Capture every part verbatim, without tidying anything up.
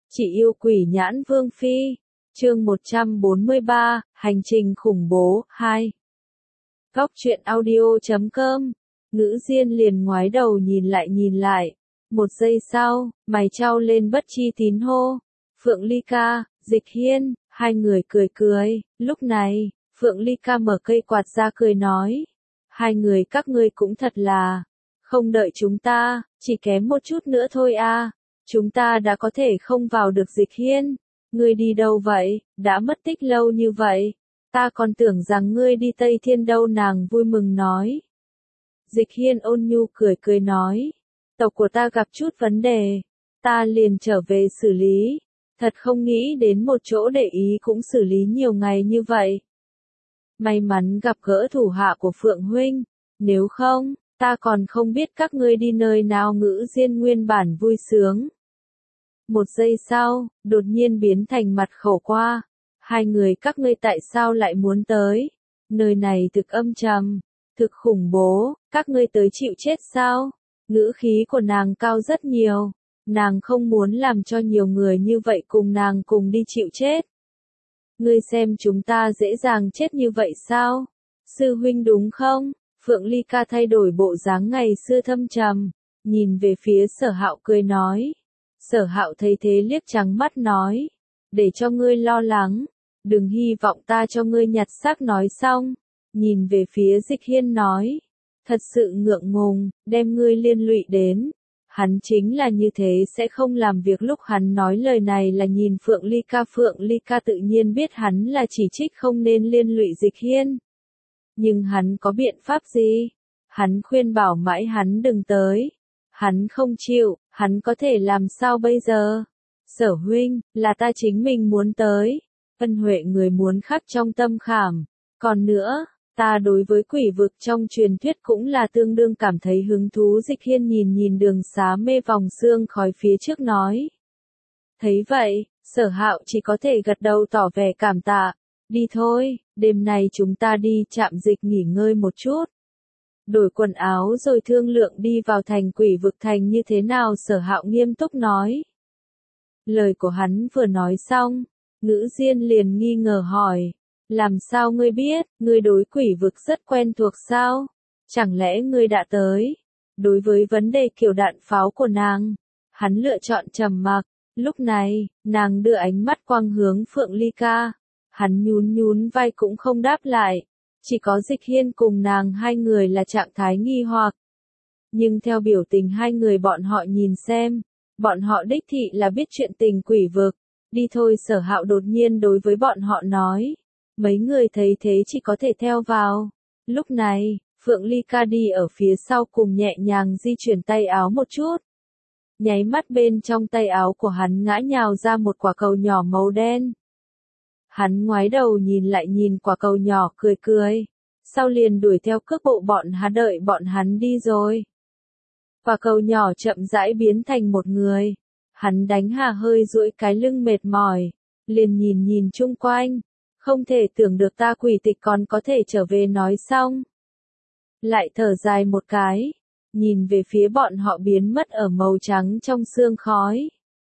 Chị yêu quỷ nhãn vương phi. Chương một trăm bốn mươi ba, hành trình khủng bố, hai. Góc truyện audio chấm com. Ngữ Diên liền ngoái đầu nhìn lại nhìn lại. Một giây sau, mày chau lên bất chi tín hô. Phượng Ly Ca, Dịch Hiên, hai người cười cười. Lúc này, Phượng Ly Ca mở cây quạt ra cười nói. Hai người các ngươi cũng thật là, không đợi chúng ta, chỉ kém một chút nữa thôi à. Chúng ta đã có thể không vào được Dịch Hiên. Ngươi đi đâu vậy, đã mất tích lâu như vậy. Ta còn tưởng rằng ngươi đi Tây Thiên đâu, nàng vui mừng nói. Dịch Hiên ôn nhu cười cười nói. Tộc của ta gặp chút vấn đề. Ta liền trở về xử lý. Thật không nghĩ đến một chỗ để ý cũng xử lý nhiều ngày như vậy. May mắn gặp gỡ thủ hạ của Phượng Huynh. Nếu không, ta còn không biết các ngươi đi nơi nào. Ngữ Diên nguyên bản vui sướng. Một giây sau, đột nhiên biến thành mặt khổ qua. Hai người các ngươi tại sao lại muốn tới? Nơi này thực âm trầm, thực khủng bố, các ngươi tới chịu chết sao? Ngữ khí của nàng cao rất nhiều. Nàng không muốn làm cho nhiều người như vậy cùng nàng cùng đi chịu chết. Ngươi xem chúng ta dễ dàng chết như vậy sao? Sư huynh đúng không? Phượng Ly Ca thay đổi bộ dáng ngày xưa thâm trầm, nhìn về phía Sở Hạo cười nói. Sở Hạo thấy thế liếc trắng mắt nói, để cho ngươi lo lắng, đừng hy vọng ta cho ngươi nhặt xác. Nói xong, nhìn về phía Dịch Hiên nói, thật sự ngượng ngùng, đem ngươi liên lụy đến. Hắn chính là như thế sẽ không làm việc. Lúc hắn nói lời này là nhìn Phượng Ly Ca. Phượng Ly Ca tự nhiên biết hắn là chỉ trích không nên liên lụy Dịch Hiên. Nhưng hắn có biện pháp gì? Hắn khuyên bảo mãi hắn đừng tới. Hắn không chịu, hắn có thể làm sao bây giờ? Sở huynh, là ta chính mình muốn tới. Ân huệ người muốn khắc trong tâm khảm. Còn nữa, ta đối với quỷ vực trong truyền thuyết cũng là tương đương cảm thấy hứng thú. Dịch Hiên nhìn nhìn đường xá mê vòng sương khói phía trước nói. Thấy vậy, Sở Hạo chỉ có thể gật đầu tỏ vẻ cảm tạ. Đi thôi, đêm nay chúng ta đi Trạm Dịch nghỉ ngơi một chút. Đổi quần áo rồi thương lượng đi vào thành quỷ vực thành như thế nào. Sở Hạo nghiêm túc nói. Lời của hắn vừa nói xong, Ngữ Diên liền nghi ngờ hỏi. Làm sao ngươi biết, ngươi đối quỷ vực rất quen thuộc sao? Chẳng lẽ ngươi đã tới? Đối với vấn đề kiểu đạn pháo của nàng, hắn lựa chọn trầm mặc. Lúc này, nàng đưa ánh mắt quang hướng Phượng Ly Ca. Hắn nhún nhún vai cũng không đáp lại. Chỉ có Dịch Hiên cùng nàng hai người là trạng thái nghi hoặc. Nhưng theo biểu tình hai người bọn họ nhìn xem, bọn họ đích thị là biết chuyện tình quỷ vực. Đi thôi. Sở Hạo đột nhiên đối với bọn họ nói. Mấy người thấy thế chỉ có thể theo vào. Lúc này, Phượng Ly Ca đi ở phía sau cùng nhẹ nhàng di chuyển tay áo một chút. Nháy mắt bên trong tay áo của hắn ngã nhào ra một quả cầu nhỏ màu đen. Hắn ngoái đầu nhìn lại nhìn quả cầu nhỏ cười cười. Sau liền đuổi theo cước bộ bọn hắn đợi bọn hắn đi rồi. Quả cầu nhỏ chậm rãi biến thành một người. Hắn đánh hà hơi duỗi cái lưng mệt mỏi. Liền nhìn nhìn chung quanh. Không thể tưởng được ta quỷ tịch còn có thể trở về. Nói xong. Lại thở dài một cái. Nhìn về phía bọn họ biến mất ở màu trắng trong sương khói.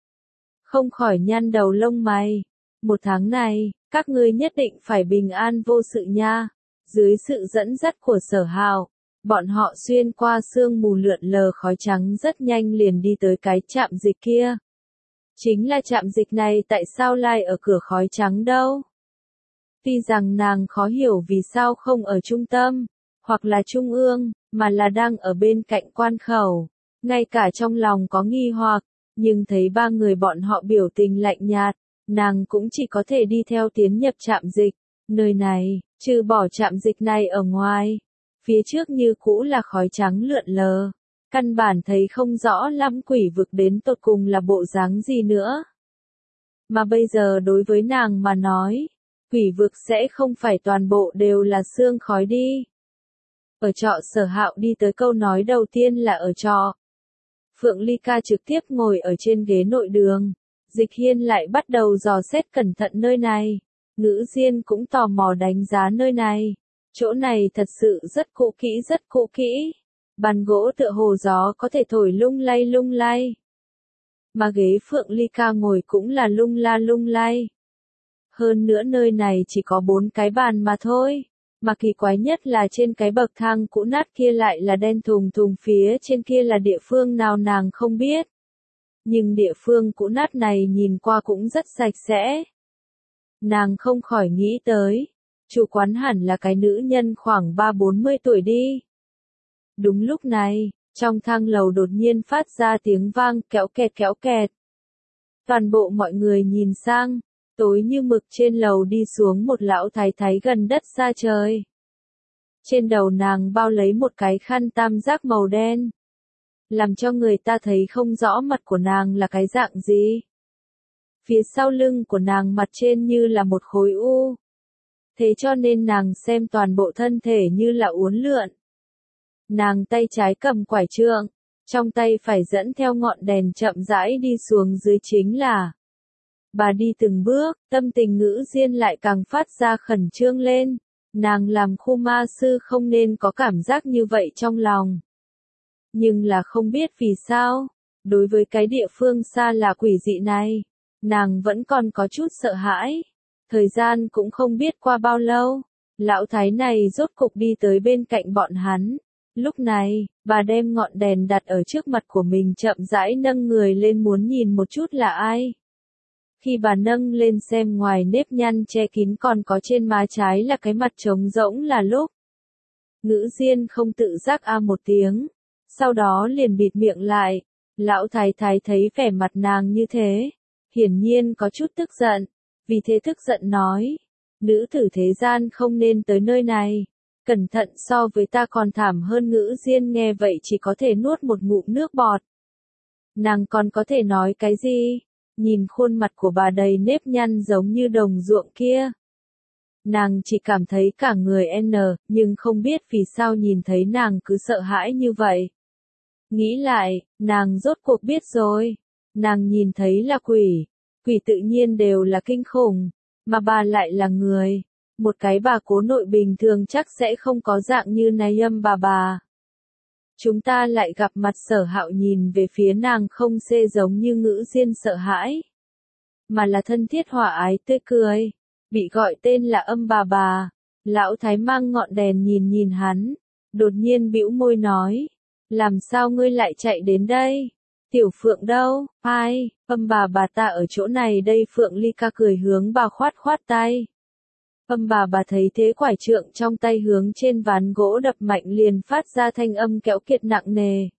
Không khỏi nhăn đầu lông mày. Một tháng này, các ngươi nhất định phải bình an vô sự nha. Dưới sự dẫn dắt của Sở Hạo, bọn họ xuyên qua sương mù lượn lờ khói trắng rất nhanh liền đi tới cái trạm dịch kia. Chính là trạm dịch này tại sao lại ở cửa khói trắng đâu? Tuy rằng nàng khó hiểu vì sao không ở trung tâm, hoặc là trung ương, mà là đang ở bên cạnh quan khẩu. Ngay cả trong lòng có nghi hoặc, nhưng thấy ba người bọn họ biểu tình lạnh nhạt. Nàng cũng chỉ có thể đi theo tiến nhập trạm dịch. Nơi này, trừ bỏ trạm dịch này ở ngoài, phía trước như cũ là khói trắng lượn lờ. Căn bản thấy không rõ lắm quỷ vực đến tột cùng là bộ dáng gì nữa. Mà bây giờ đối với nàng mà nói, quỷ vực sẽ không phải toàn bộ đều là sương khói đi. Ở trọ. Sở Hạo đi tới câu nói đầu tiên là ở trọ. Phượng Ly Ca trực tiếp ngồi ở trên ghế nội đường. Dịch Hiên lại bắt đầu dò xét cẩn thận nơi này. Ngữ Diên cũng tò mò đánh giá nơi này. Chỗ này thật sự rất cũ kỹ rất cũ kỹ. Bàn gỗ tựa hồ gió có thể thổi lung lay lung lay. mà ghế Phượng Ly Ca ngồi cũng là lung la lung lay. Hơn nữa nơi này chỉ có bốn cái bàn mà thôi, mà kỳ quái nhất là trên cái bậc thang cũ nát kia lại là đen thùng thùng, phía trên kia là địa phương nào nàng không biết. Nhưng địa phương cũ nát này nhìn qua cũng rất sạch sẽ. Nàng không khỏi nghĩ tới, chủ quán hẳn là cái nữ nhân khoảng ba bốn mươi tuổi đi. Đúng lúc này, trong thang lầu đột nhiên phát ra tiếng vang kéo kẹt kéo kẹt. Toàn bộ mọi người nhìn sang, tối như mực trên lầu đi xuống một lão thái thái gần đất xa trời. Trên đầu nàng bao lấy một cái khăn tam giác màu đen, làm cho người ta thấy không rõ mặt của nàng là cái dạng gì. Phía sau lưng của nàng mặt trên như là một khối u. Thế cho nên nàng xem toàn bộ thân thể như là uốn lượn. Nàng tay trái cầm quải trượng, trong tay phải dẫn theo ngọn đèn chậm rãi đi xuống dưới chính là. Bà đi từng bước, tâm tình Ngữ Diên lại càng phát ra khẩn trương lên. Nàng làm khu ma sư không nên có cảm giác như vậy trong lòng. Nhưng là không biết vì sao, đối với cái địa phương xa lạ quỷ dị này, nàng vẫn còn có chút sợ hãi. Thời gian cũng không biết qua bao lâu, lão thái này rốt cục đi tới bên cạnh bọn hắn. Lúc này, bà đem ngọn đèn đặt ở trước mặt của mình chậm rãi nâng người lên muốn nhìn một chút là ai. Khi bà nâng lên xem ngoài nếp nhăn che kín còn có trên má trái là cái mặt trống rỗng là lúc. Ngữ Diên không tự giác a một tiếng, sau đó liền bịt miệng lại. Lão thái thái thấy vẻ mặt nàng như thế, hiển nhiên có chút tức giận, vì thế tức giận nói, nữ tử thế gian không nên tới nơi này, cẩn thận so với ta còn thảm hơn. Ngữ Diên nghe vậy chỉ có thể nuốt một ngụm nước bọt. Nàng còn có thể nói cái gì? Nhìn khuôn mặt của bà đầy nếp nhăn giống như đồng ruộng kia. Nàng chỉ cảm thấy cả người N, nhưng không biết vì sao nhìn thấy nàng cứ sợ hãi như vậy. Nghĩ lại, nàng rốt cuộc biết rồi. Nàng nhìn thấy là quỷ. Quỷ tự nhiên đều là kinh khủng, mà bà lại là người. Một cái bà cố nội bình thường chắc sẽ không có dạng như này âm bà bà. Chúng ta lại gặp mặt. Sở Hạo nhìn về phía nàng không xê giống như Ngữ Diên sợ hãi, mà là thân thiết hòa ái tươi cười. Bị gọi tên là âm bà bà, lão thái mang ngọn đèn nhìn nhìn hắn, đột nhiên bĩu môi nói, làm sao ngươi lại chạy đến đây? Tiểu Phượng đâu? Ai? Âm bà bà ta ở chỗ này đây. Phượng Ly Ca cười hướng bà khoát khoát tay. Âm bà bà thấy thế quải trượng trong tay hướng trên ván gỗ đập mạnh liền phát ra thanh âm kéo kiệt nặng nề.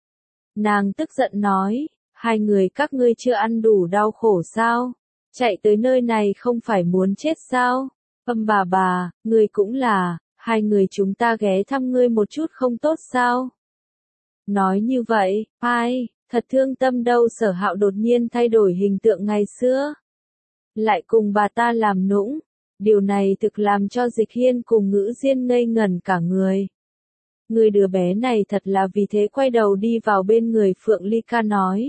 Nàng tức giận nói, hai người các ngươi chưa ăn đủ đau khổ sao? Chạy tới nơi này không phải muốn chết sao? Âm bà bà, ngươi cũng là, hai người chúng ta ghé thăm ngươi một chút không tốt sao? Nói như vậy, ai, thật thương tâm đâu. Sở Hạo đột nhiên thay đổi hình tượng ngày xưa. Lại cùng bà ta làm nũng. Điều này thực làm cho Dịch Hiên cùng Ngữ Diên ngây ngẩn cả người. Người đứa bé này thật là vì thế quay đầu đi vào bên người Phượng Ly Ca nói.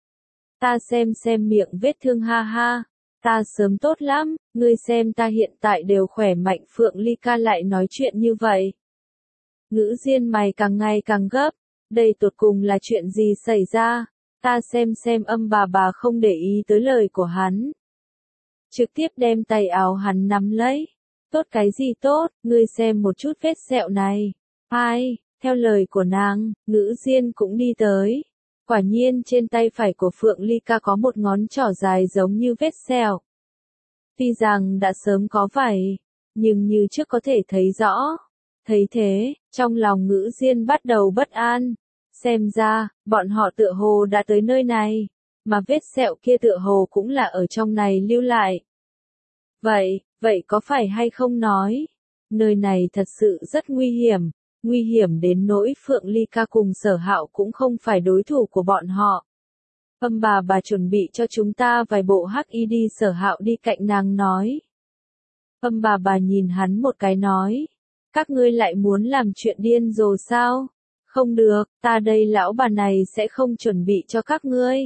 Ta xem xem miệng vết thương ha ha. Ta sớm tốt lắm, ngươi xem ta hiện tại đều khỏe mạnh. Phượng Ly Ca lại nói chuyện như vậy. Ngữ Diên mày càng ngày càng gấp. Đây tột cùng là chuyện gì xảy ra? Ta xem xem. Âm bà bà không để ý tới lời của hắn. Trực tiếp đem tay áo hắn nắm lấy. Tốt cái gì tốt, ngươi xem một chút vết sẹo này. Ai, theo lời của nàng, Ngữ Diên cũng đi tới. Quả nhiên trên tay phải của Phượng Ly Ca có một ngón trỏ dài giống như vết sẹo. Tuy rằng đã sớm có vảy, nhưng như trước có thể thấy rõ. Thấy thế, trong lòng Ngữ Diên bắt đầu bất an. Xem ra, bọn họ tựa hồ đã tới nơi này, mà vết sẹo kia tựa hồ cũng là ở trong này lưu lại. Vậy, vậy có phải hay không nói? Nơi này thật sự rất nguy hiểm, nguy hiểm đến nỗi Phượng Ly Ca cùng Sở Hạo cũng không phải đối thủ của bọn họ. Âm bà bà chuẩn bị cho chúng ta vài bộ hắc y đi. Sở Hạo đi cạnh nàng nói. Âm bà bà nhìn hắn một cái nói. Các ngươi lại muốn làm chuyện điên rồ sao? Không được, ta đây lão bà này sẽ không chuẩn bị cho các ngươi.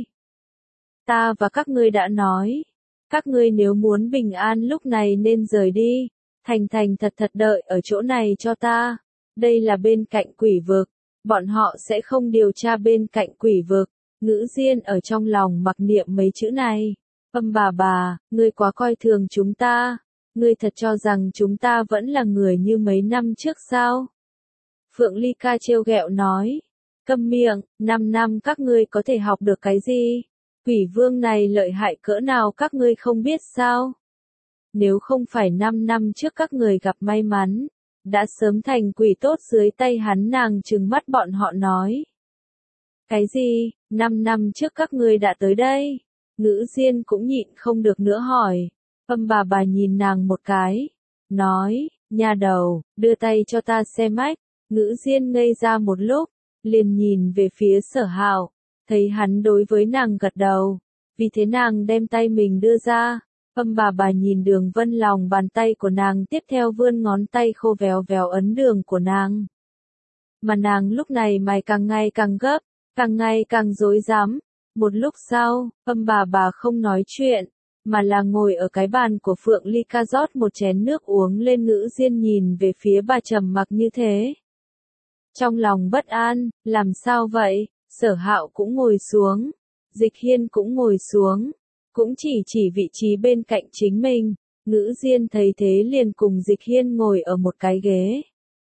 Ta và các ngươi đã nói. Các ngươi nếu muốn bình an lúc này nên rời đi. Thành thành thật thật đợi ở chỗ này cho ta. Đây là bên cạnh quỷ vực. Bọn họ sẽ không điều tra bên cạnh quỷ vực. Ngữ Diên ở trong lòng mặc niệm mấy chữ này. Âm bà bà, ngươi quá coi thường chúng ta. Ngươi thật cho rằng chúng ta vẫn là người như mấy năm trước sao? Phượng Ly Ca trêu ghẹo nói. Câm miệng, năm năm các ngươi có thể học được cái gì? Quỷ vương này lợi hại cỡ nào các ngươi không biết sao? Nếu không phải năm năm trước các người gặp may mắn, đã sớm thành quỷ tốt dưới tay hắn. Nàng trừng mắt bọn họ nói. Cái gì, năm năm trước các ngươi đã tới đây? Ngữ Diên cũng nhịn không được nữa hỏi. Âm bà bà nhìn nàng một cái, nói, nha đầu, đưa tay cho ta xem ách. Ngữ Diên ngây ra một lúc, liền nhìn về phía Sở Hạo, thấy hắn đối với nàng gật đầu, vì thế nàng đem tay mình đưa ra. Âm bà bà nhìn đường vân lòng bàn tay của nàng, tiếp theo vươn ngón tay khô véo véo ấn đường của nàng. Mà nàng lúc này mày càng ngày càng gấp, càng ngày càng rối rắm. Một lúc sau, âm bà bà không nói chuyện, mà là ngồi ở cái bàn của Phượng Ly Ca rót một chén nước uống lên. Ngữ Diên nhìn về phía bà trầm mặc như thế. Trong lòng bất an, làm sao vậy? Sở Hạo cũng ngồi xuống, Dịch Hiên cũng ngồi xuống, cũng chỉ chỉ vị trí bên cạnh chính mình. Ngữ Diên thấy thế liền cùng Dịch Hiên ngồi ở một cái ghế.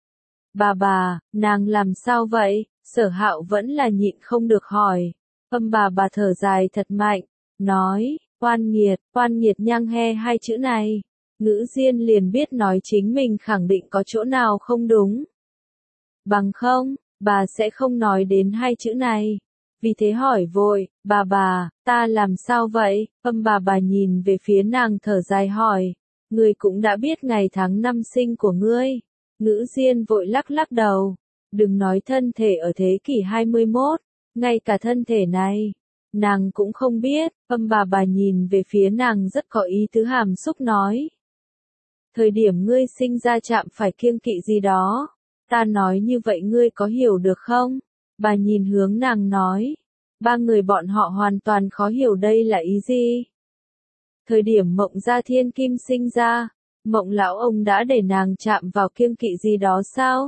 Bà bà, nàng làm sao vậy? Sở Hạo vẫn là nhịn không được hỏi. Âm bà bà thở dài thật mạnh, nói, oan nghiệt, oan nghiệt nhang he hai chữ này. Ngữ Diên liền biết nói chính mình khẳng định có chỗ nào không đúng. Bằng không, bà sẽ không nói đến hai chữ này. Vì thế hỏi vội, bà bà, ta làm sao vậy? Âm bà bà nhìn về phía nàng thở dài hỏi, ngươi cũng đã biết ngày tháng năm sinh của ngươi. Ngữ Diên vội lắc lắc đầu, đừng nói thân thể ở thế kỷ hai mươi mốt, ngay cả thân thể này, nàng cũng không biết. Âm bà bà nhìn về phía nàng rất có ý tứ hàm xúc nói. Thời điểm ngươi sinh ra chạm phải kiêng kỵ gì đó, ta nói như vậy ngươi có hiểu được không? Bà nhìn hướng nàng nói. Ba người bọn họ hoàn toàn khó hiểu đây là ý gì. Thời điểm Mộng Gia Thiên Kim sinh ra, Mộng lão ông đã để nàng chạm vào kiêng kỵ gì đó sao?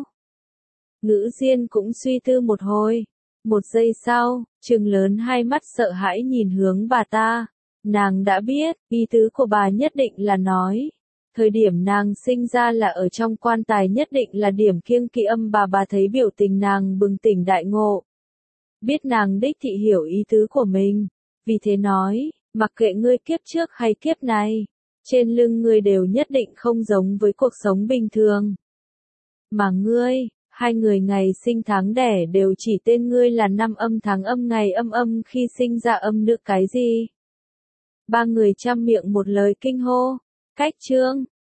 Ngữ Diên cũng suy tư một hồi. Một giây sau, trừng lớn hai mắt sợ hãi nhìn hướng bà ta. Nàng đã biết, ý tứ của bà nhất định là nói. Thời điểm nàng sinh ra là ở trong quan tài, nhất định là điểm kiêng kỵ. Âm bà bà thấy biểu tình nàng bừng tỉnh đại ngộ. Biết nàng đích thị hiểu ý tứ của mình. Vì thế nói, mặc kệ ngươi kiếp trước hay kiếp này, trên lưng ngươi đều nhất định không giống với cuộc sống bình thường. Mà ngươi, hai người ngày sinh tháng đẻ đều chỉ tên ngươi là năm âm tháng âm ngày âm âm khi sinh ra âm nữ cái gì. Ba người chăm miệng một lời kinh hô. Cách chương